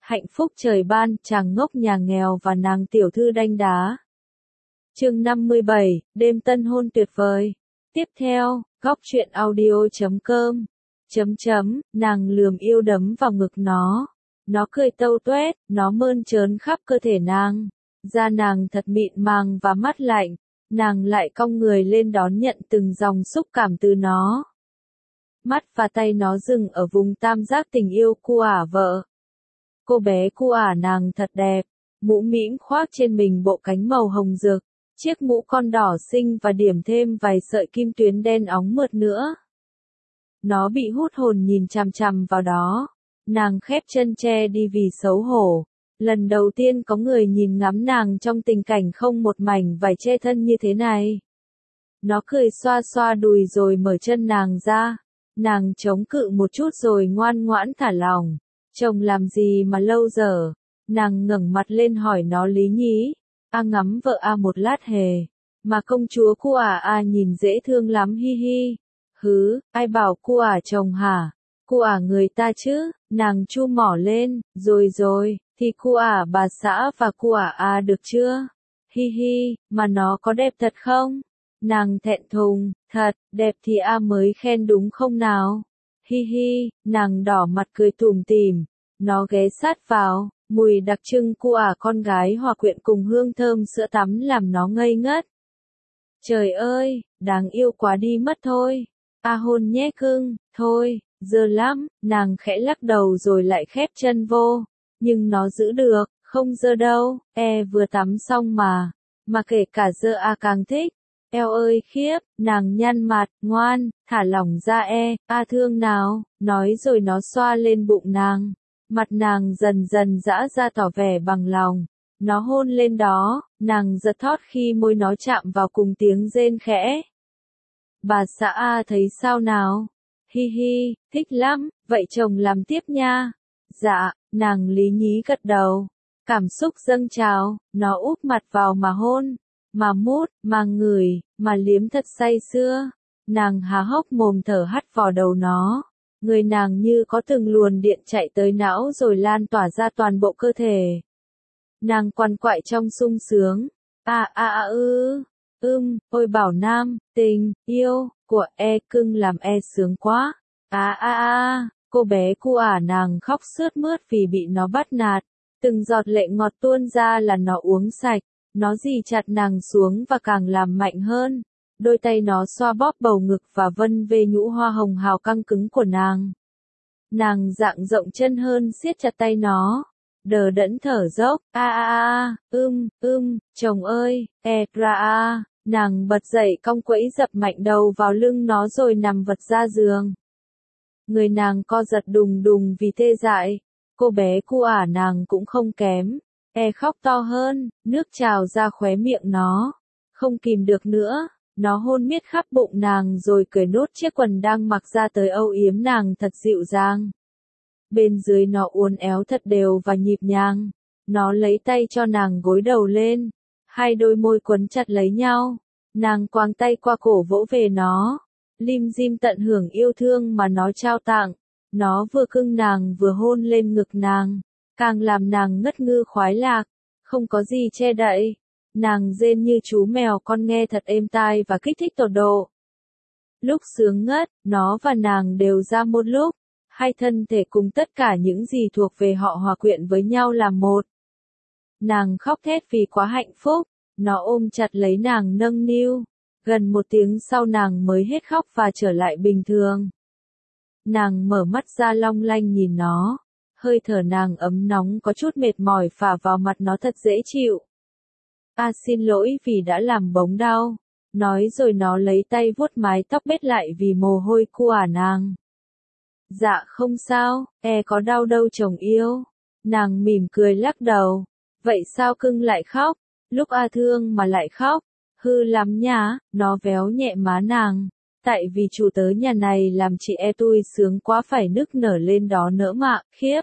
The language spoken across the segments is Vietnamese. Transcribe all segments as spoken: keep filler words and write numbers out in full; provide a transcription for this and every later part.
hạnh phúc trời ban, chàng ngốc nhà nghèo và nàng tiểu thư đanh đá. Chương năm mươi bảy, đêm tân hôn tuyệt vời. Tiếp theo, góc truyện audio chấm com. Chấm chấm, nàng lườm yêu đấm vào ngực nó. Nó cười tâu tuét, nó mơn trớn khắp cơ thể nàng. Da nàng thật mịn màng và mát lạnh. Nàng lại cong người lên đón nhận từng dòng xúc cảm từ nó. Mắt và tay nó dừng ở vùng tam giác tình yêu cu ả vợ. Cô bé cu ả nàng thật đẹp, mũ mĩm khoác trên mình bộ cánh màu hồng rực, chiếc mũ con đỏ xinh và điểm thêm vài sợi kim tuyến đen óng mượt nữa. Nó bị hút hồn nhìn chằm chằm vào đó, nàng khép chân che đi vì xấu hổ. Lần đầu tiên có người nhìn ngắm nàng trong tình cảnh không một mảnh vải che thân như thế này. Nó cười xoa xoa đùi rồi mở chân nàng ra. Nàng chống cự một chút rồi ngoan ngoãn thả lỏng. Chồng làm gì mà lâu giờ? Nàng ngẩng mặt lên hỏi nó lý nhí. A ngắm vợ A một lát hề. Mà công chúa cu ả A nhìn dễ thương lắm hi hi. Hứ, ai bảo cu ả chồng hả? Cu ả người ta chứ, nàng chu mỏ lên, rồi rồi, thì cu ả bà xã và cu ả A được chưa? Hi hi, mà nó có đẹp thật không? Nàng thẹn thùng, thật, đẹp thì A mới khen đúng không nào? Hi hi, nàng đỏ mặt cười tủm tỉm, nó ghé sát vào, mùi đặc trưng cu ả con gái hòa quyện cùng hương thơm sữa tắm làm nó ngây ngất. Trời ơi, đáng yêu quá đi mất thôi. A hôn nhé cưng, thôi, dơ lắm, nàng khẽ lắc đầu rồi lại khép chân vô, nhưng nó giữ được, không dơ đâu, e vừa tắm xong mà, mà kể cả dơ A càng thích. Eo ơi khiếp, nàng nhăn mặt, ngoan, thả lỏng ra e, A thương nào, nói rồi nó xoa lên bụng nàng. Mặt nàng dần dần giãn ra tỏ vẻ bằng lòng. Nó hôn lên đó, nàng giật thót khi môi nó chạm vào cùng tiếng rên khẽ. Bà xã A thấy sao nào? Hi hi, thích lắm, vậy chồng làm tiếp nha. Dạ, nàng lý nhí gật đầu. Cảm xúc dâng trào, nó úp mặt vào mà hôn. Mà mút, mà ngửi, mà liếm thật say sưa. Nàng há hốc mồm thở hắt vào đầu nó. Người nàng như có từng luồn điện chạy tới não rồi lan tỏa ra toàn bộ cơ thể. Nàng quằn quại trong sung sướng. À à à ư, ưm, ôi bảo nam, tình, yêu, của e cưng làm e sướng quá. À à à, cô bé cu ả nàng khóc sướt mướt vì bị nó bắt nạt. Từng giọt lệ ngọt tuôn ra là nó uống sạch. Nó dì chặt nàng xuống và càng làm mạnh hơn. Đôi tay nó xoa bóp bầu ngực và vân về nhũ hoa hồng hào căng cứng của nàng. Nàng dạng rộng chân hơn siết chặt tay nó. Đờ đẫn thở dốc, a a a, ưm, ưm, chồng ơi, e ra a, nàng bật dậy cong quẫy dập mạnh đầu vào lưng nó rồi nằm vật ra giường. Người nàng co giật đùng đùng vì tê dại. Cô bé cu ả nàng cũng không kém. E khóc to hơn, nước trào ra khóe miệng nó. Không kìm được nữa, nó hôn miết khắp bụng nàng rồi cởi nốt chiếc quần đang mặc ra tới âu yếm nàng thật dịu dàng. Bên dưới nó uốn éo thật đều và nhịp nhàng. Nó lấy tay cho nàng gối đầu lên. Hai đôi môi quấn chặt lấy nhau. Nàng quàng tay qua cổ vỗ về nó. Lim dim tận hưởng yêu thương mà nó trao tặng. Nó vừa cưng nàng vừa hôn lên ngực nàng. Càng làm nàng ngất ngư khoái lạc, không có gì che đậy. Nàng rên như chú mèo con nghe thật êm tai và kích thích tột độ. Lúc sướng ngất, nó và nàng đều ra một lúc. Hai thân thể cùng tất cả những gì thuộc về họ hòa quyện với nhau làm một. Nàng khóc thét vì quá hạnh phúc. Nó ôm chặt lấy nàng nâng niu. Gần một tiếng sau nàng mới hết khóc và trở lại bình thường. Nàng mở mắt ra long lanh nhìn nó. Hơi thở nàng ấm nóng có chút mệt mỏi phả vào mặt nó thật dễ chịu. A xin lỗi vì đã làm bống đau. Nói rồi nó lấy tay vuốt mái tóc bết lại vì mồ hôi cu ả nàng. Dạ không sao, e có đau đâu chồng yêu. Nàng mỉm cười lắc đầu. Vậy sao cưng lại khóc? Lúc A thương mà lại khóc. Hư lắm nhá, nó véo nhẹ má nàng. Tại vì chủ tớ nhà này làm chị e tui sướng quá phải nức nở lên đó nỡ mạ, khiếp.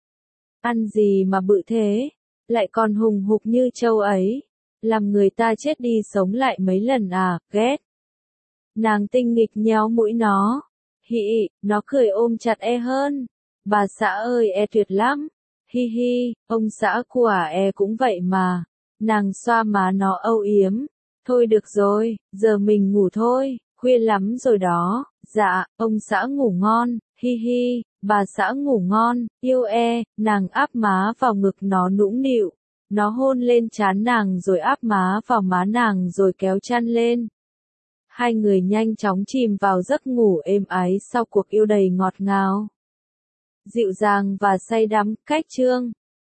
Ăn gì mà bự thế? Lại còn hùng hục như trâu ấy. Làm người ta chết đi sống lại mấy lần à, ghét. Nàng tinh nghịch nhéo mũi nó. Hị, nó cười ôm chặt e hơn. Bà xã ơi e tuyệt lắm. hi hi, ông xã của e cũng vậy mà. Nàng xoa má nó âu yếm. Thôi được rồi, giờ mình ngủ thôi, khuya lắm rồi đó. Dạ, ông xã ngủ ngon, hi hi, bà xã ngủ ngon, yêu e, nàng áp má vào ngực nó nũng nịu. Nó hôn lên trán nàng rồi áp má vào má nàng rồi kéo chăn lên. Hai người nhanh chóng chìm vào giấc ngủ êm ái sau cuộc yêu đầy ngọt ngào, dịu dàng và say đắm. Cách chương